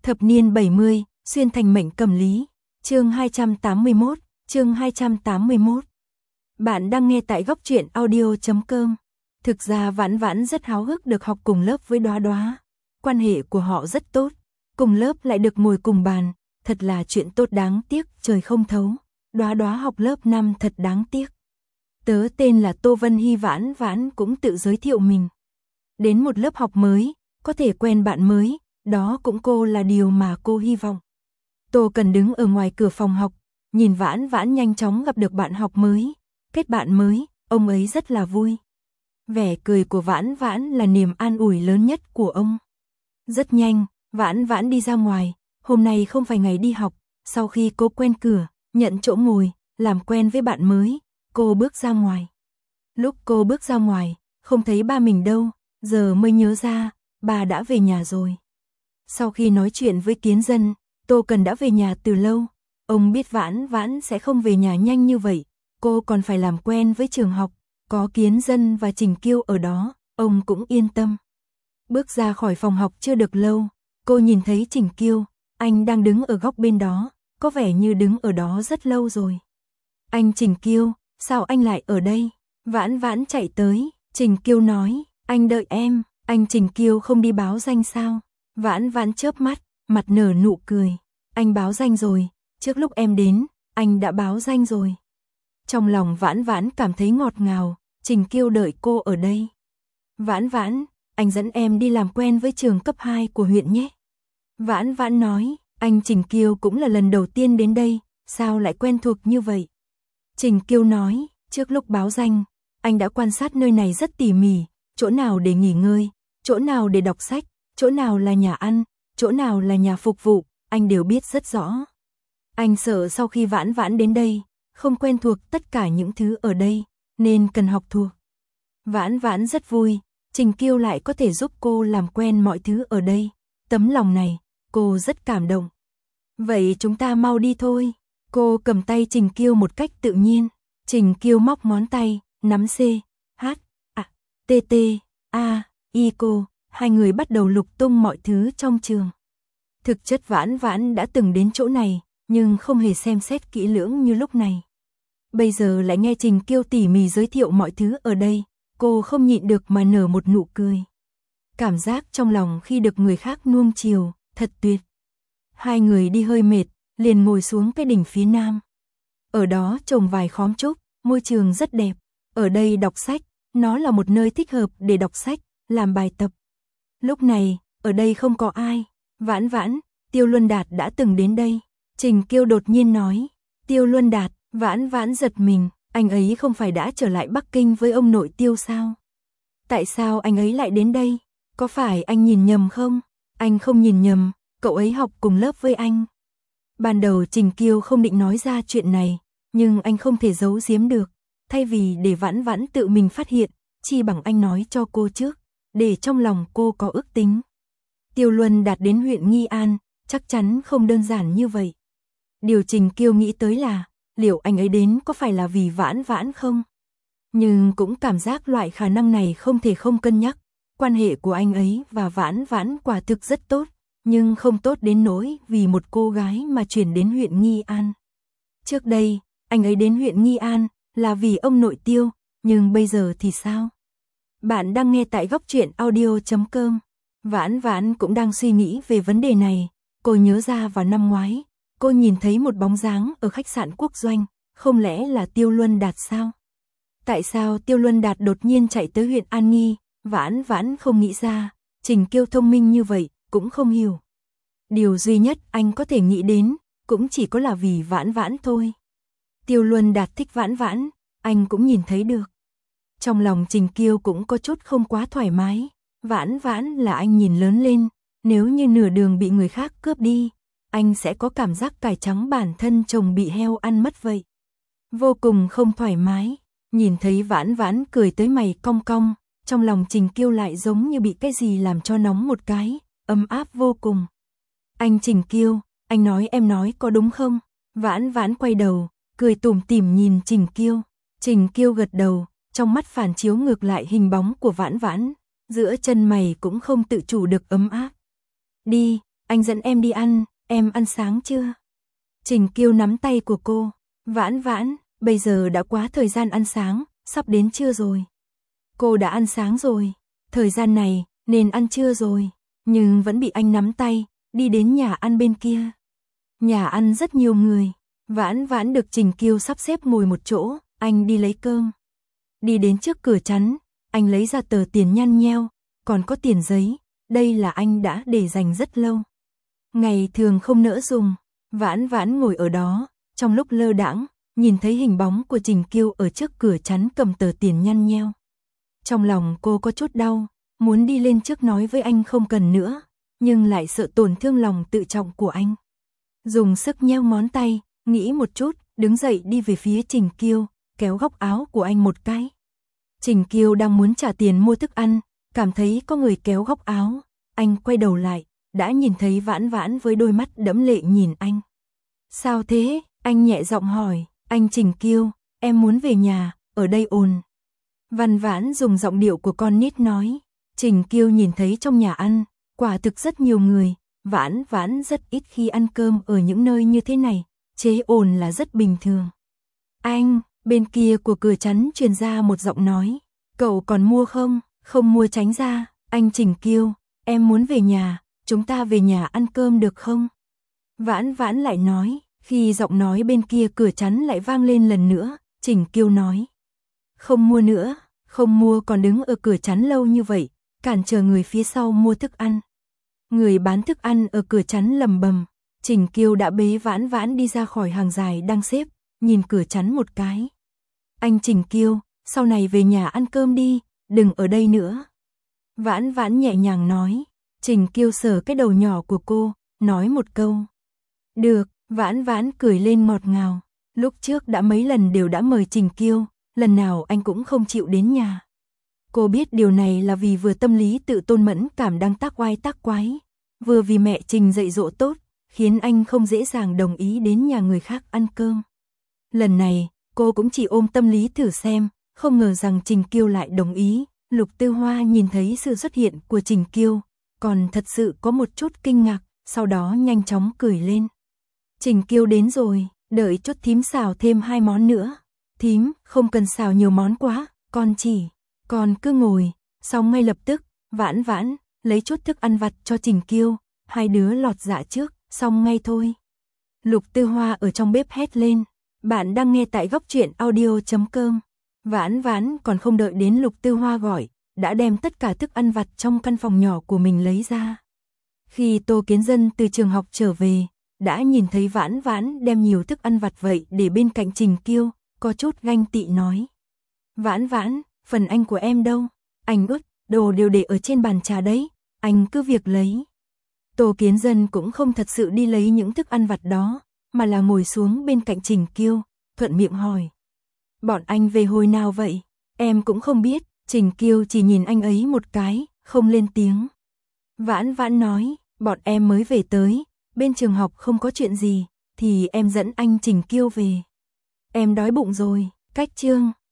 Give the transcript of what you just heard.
Thập niên 70, xuyên thành mệnh cầm lý. Chương 281, chương 281. Bạn đang nghe tại góc truyện audio.com. Thực ra Vãn Vãn rất háo hức được học cùng lớp với Đóa Đóa. Quan hệ của họ rất tốt, cùng lớp lại được ngồi cùng bàn, thật là chuyện tốt đáng tiếc trời không thấu. Đóa Đóa học lớp 5 thật đáng tiếc. Tớ tên là Tô Vân Hy. Vãn Vãn cũng tự giới thiệu mình. Đến một lớp học mới, có thể quen bạn mới, đó cũng cô là điều mà cô hy vọng. Tô Cần đứng ở ngoài cửa phòng học, nhìn Vãn Vãn nhanh chóng gặp được bạn học mới, kết bạn mới, ông ấy rất là vui. Vẻ cười của Vãn Vãn là niềm an ủi lớn nhất của ông. Rất nhanh, Vãn Vãn đi ra ngoài, hôm nay không phải ngày đi học, sau khi cô quen cửa, nhận chỗ ngồi, làm quen với bạn mới, cô bước ra ngoài. Lúc cô bước ra ngoài, không thấy ba mình đâu, giờ mới nhớ ra, bà đã về nhà rồi. Sau khi nói chuyện với Kiến Dân, Tô Cần đã về nhà từ lâu. Ông biết Vãn Vãn sẽ không về nhà nhanh như vậy, cô còn phải làm quen với trường học, có Kiến Dân và Trình Kiêu ở đó, ông cũng yên tâm. Bước ra khỏi phòng học chưa được lâu, cô nhìn thấy Trình Kiêu, anh đang đứng ở góc bên đó, có vẻ như đứng ở đó rất lâu rồi. Anh Trình Kiêu, sao anh lại ở đây? Vãn Vãn chạy tới, Trình Kiêu nói, anh đợi em. Anh Trình Kiêu không đi báo danh sao? Vãn Vãn chớp mắt, mặt nở nụ cười. Anh báo danh rồi, trước lúc em đến, anh đã báo danh rồi. Trong lòng Vãn Vãn cảm thấy ngọt ngào, Trình Kiêu đợi cô ở đây. Vãn Vãn, anh dẫn em đi làm quen với trường cấp 2 của huyện nhé. Vãn Vãn nói, anh Trình Kiêu cũng là lần đầu tiên đến đây, sao lại quen thuộc như vậy? Trình Kiêu nói, trước lúc báo danh, anh đã quan sát nơi này rất tỉ mỉ, chỗ nào để nghỉ ngơi, chỗ nào để đọc sách, chỗ nào là nhà ăn, chỗ nào là nhà phục vụ, anh đều biết rất rõ. Anh sợ sau khi Vãn Vãn đến đây, không quen thuộc tất cả những thứ ở đây, nên cần học thuộc. Vãn Vãn rất vui, Trình Kiêu lại có thể giúp cô làm quen mọi thứ ở đây. Tấm lòng này, cô rất cảm động. Vậy chúng ta mau đi thôi. Cô cầm tay Trình Kiêu một cách tự nhiên. Trình Kiêu móc ngón tay, nắm C, H, A, T, T, A, I cô. Hai người bắt đầu lục tung mọi thứ trong trường. Thực chất Vãn Vãn đã từng đến chỗ này, nhưng không hề xem xét kỹ lưỡng như lúc này. Bây giờ lại nghe Trình Kiêu tỉ mỉ giới thiệu mọi thứ ở đây, cô không nhịn được mà nở một nụ cười. Cảm giác trong lòng khi được người khác nuông chiều, thật tuyệt. Hai người đi hơi mệt, liền ngồi xuống cái đỉnh phía nam. Ở đó trồng vài khóm trúc, môi trường rất đẹp. Ở đây đọc sách, nó là một nơi thích hợp để đọc sách, làm bài tập. Lúc này, ở đây không có ai. Vãn Vãn, Tiêu Luân Đạt đã từng đến đây. Trình Kiêu đột nhiên nói, Tiêu Luân Đạt. Vãn Vãn giật mình, anh ấy không phải đã trở lại Bắc Kinh với ông nội Tiêu sao? Tại sao anh ấy lại đến đây? Có phải anh nhìn nhầm không? Anh không nhìn nhầm, cậu ấy học cùng lớp với anh. Ban đầu Trình Kiêu không định nói ra chuyện này, nhưng anh không thể giấu giếm được. Thay vì để Vãn Vãn tự mình phát hiện, chi bằng anh nói cho cô trước, để trong lòng cô có ước tính. Tiêu Luân Đạt đến huyện Nghi An, chắc chắn không đơn giản như vậy. Điều Trình Kiêu nghĩ tới là, liệu anh ấy đến có phải là vì Vãn Vãn không? Nhưng cũng cảm giác loại khả năng này không thể không cân nhắc. Quan hệ của anh ấy và Vãn Vãn quả thực rất tốt, nhưng không tốt đến nỗi vì một cô gái mà chuyển đến huyện Nghi An. Trước đây, anh ấy đến huyện Nghi An là vì ông nội Tiêu, nhưng bây giờ thì sao? Bạn đang nghe tại góc truyện audio.com. Vãn Vãn cũng đang suy nghĩ về vấn đề này. Cô nhớ ra vào năm ngoái, cô nhìn thấy một bóng dáng ở khách sạn Quốc Doanh, không lẽ là Tiêu Luân Đạt sao? Tại sao Tiêu Luân Đạt đột nhiên chạy tới huyện An Nghi? Vãn Vãn không nghĩ ra, Trình Kiêu thông minh như vậy, cũng không hiểu. Điều duy nhất anh có thể nghĩ đến, cũng chỉ có là vì Vãn Vãn thôi. Tiêu Luân Đạt thích Vãn Vãn, anh cũng nhìn thấy được. Trong lòng Trình Kiêu cũng có chút không quá thoải mái. Vãn Vãn là anh nhìn lớn lên, nếu như nửa đường bị người khác cướp đi, anh sẽ có cảm giác cải trắng bản thân chồng bị heo ăn mất vậy. Vô cùng không thoải mái, nhìn thấy Vãn Vãn cười tới mày cong cong, trong lòng Trình Kiêu lại giống như bị cái gì làm cho nóng một cái, ấm áp vô cùng. Anh Trình Kiêu, anh nói em nói có đúng không? Vãn Vãn quay đầu, cười tủm tỉm nhìn Trình Kiêu. Trình Kiêu gật đầu, trong mắt phản chiếu ngược lại hình bóng của Vãn Vãn, giữa chân mày cũng không tự chủ được ấm áp. Đi, anh dẫn em đi ăn, em ăn sáng chưa? Trình Kiêu nắm tay của cô, Vãn Vãn, bây giờ đã quá thời gian ăn sáng, sắp đến trưa rồi. Cô đã ăn sáng rồi, thời gian này, nên ăn trưa rồi, nhưng vẫn bị anh nắm tay, đi đến nhà ăn bên kia. Nhà ăn rất nhiều người, Vãn Vãn được Trình Kiêu sắp xếp ngồi một chỗ, anh đi lấy cơm. Đi đến trước cửa chắn, anh lấy ra tờ tiền nhăn nheo, còn có tiền giấy, đây là anh đã để dành rất lâu. Ngày thường không nỡ dùng, Vãn Vãn ngồi ở đó, trong lúc lơ đãng, nhìn thấy hình bóng của Trình Kiêu ở trước cửa chắn cầm tờ tiền nhăn nheo. Trong lòng cô có chút đau, muốn đi lên trước nói với anh không cần nữa, nhưng lại sợ tổn thương lòng tự trọng của anh. Dùng sức nheo ngón tay, nghĩ một chút, đứng dậy đi về phía Trình Kiêu, kéo góc áo của anh một cái. Trình Kiêu đang muốn trả tiền mua thức ăn, cảm thấy có người kéo góc áo, anh quay đầu lại, đã nhìn thấy Vãn Vãn với đôi mắt đẫm lệ nhìn anh. Sao thế? Anh nhẹ giọng hỏi, anh Trình Kiêu, em muốn về nhà, ở đây ồn. Vãn Vãn dùng giọng điệu của con nít nói. Trình Kiêu nhìn thấy trong nhà ăn, quả thực rất nhiều người, Vãn Vãn rất ít khi ăn cơm ở những nơi như thế này, chế ồn là rất bình thường. Anh, bên kia của cửa chắn truyền ra một giọng nói, cậu còn mua không? Không mua tránh ra, anh Trình Kiêu, em muốn về nhà, chúng ta về nhà ăn cơm được không? Vãn Vãn lại nói, khi giọng nói bên kia cửa chắn lại vang lên lần nữa, Trình Kiêu nói, không mua nữa, không mua còn đứng ở cửa chắn lâu như vậy, cản trở người phía sau mua thức ăn. Người bán thức ăn ở cửa chắn lầm bầm, Trình Kiêu đã bế Vãn Vãn đi ra khỏi hàng dài đang xếp, nhìn cửa chắn một cái. Anh Trình Kiêu, sau này về nhà ăn cơm đi, đừng ở đây nữa. Vãn Vãn nhẹ nhàng nói, Trình Kiêu sờ cái đầu nhỏ của cô, nói một câu. Được, Vãn Vãn cười lên ngọt ngào, lúc trước đã mấy lần đều đã mời Trình Kiêu, lần nào anh cũng không chịu đến nhà. Cô biết điều này là vì vừa tâm lý tự tôn mẫn cảm đang tác oai tác quái, vừa vì mẹ Trình dạy dỗ tốt, khiến anh không dễ dàng đồng ý đến nhà người khác ăn cơm. Lần này, cô cũng chỉ ôm tâm lý thử xem, không ngờ rằng Trình Kiêu lại đồng ý. Lục Tư Hoa nhìn thấy sự xuất hiện của Trình Kiêu, còn thật sự có một chút kinh ngạc, sau đó nhanh chóng cười lên. Trình Kiêu đến rồi, đợi chút thím xào thêm 2 món nữa. Thím, không cần xào nhiều món quá, con cứ ngồi. Xong ngay lập tức, Vãn Vãn lấy chút thức ăn vặt cho Trình Kiêu, 2 đứa lọt dạ trước, xong ngay thôi. Lục Tư Hoa ở trong bếp hét lên, bạn đang nghe tại Góc Truyện Audio.com. Vãn Vãn còn không đợi đến Lục Tư Hoa gọi, đã đem tất cả thức ăn vặt trong căn phòng nhỏ của mình lấy ra. Khi Tô Kiến Dân từ trường học trở về, đã nhìn thấy Vãn Vãn đem nhiều thức ăn vặt vậy để bên cạnh Trình Kiêu, có chút ganh tị nói. Vãn Vãn, phần anh của em đâu? Anh út, đồ đều để ở trên bàn trà đấy, anh cứ việc lấy. Tô Kiến Dân cũng không thật sự đi lấy những thức ăn vặt đó, mà là ngồi xuống bên cạnh Trình Kiêu, thuận miệng hỏi. Bọn anh về hồi nào vậy? Em cũng không biết, Trình Kiêu chỉ nhìn anh ấy một cái, không lên tiếng. Vãn Vãn nói, bọn em mới về tới, bên trường học không có chuyện gì, thì em dẫn anh Trình Kiêu về. Em đói bụng rồi, cách chương.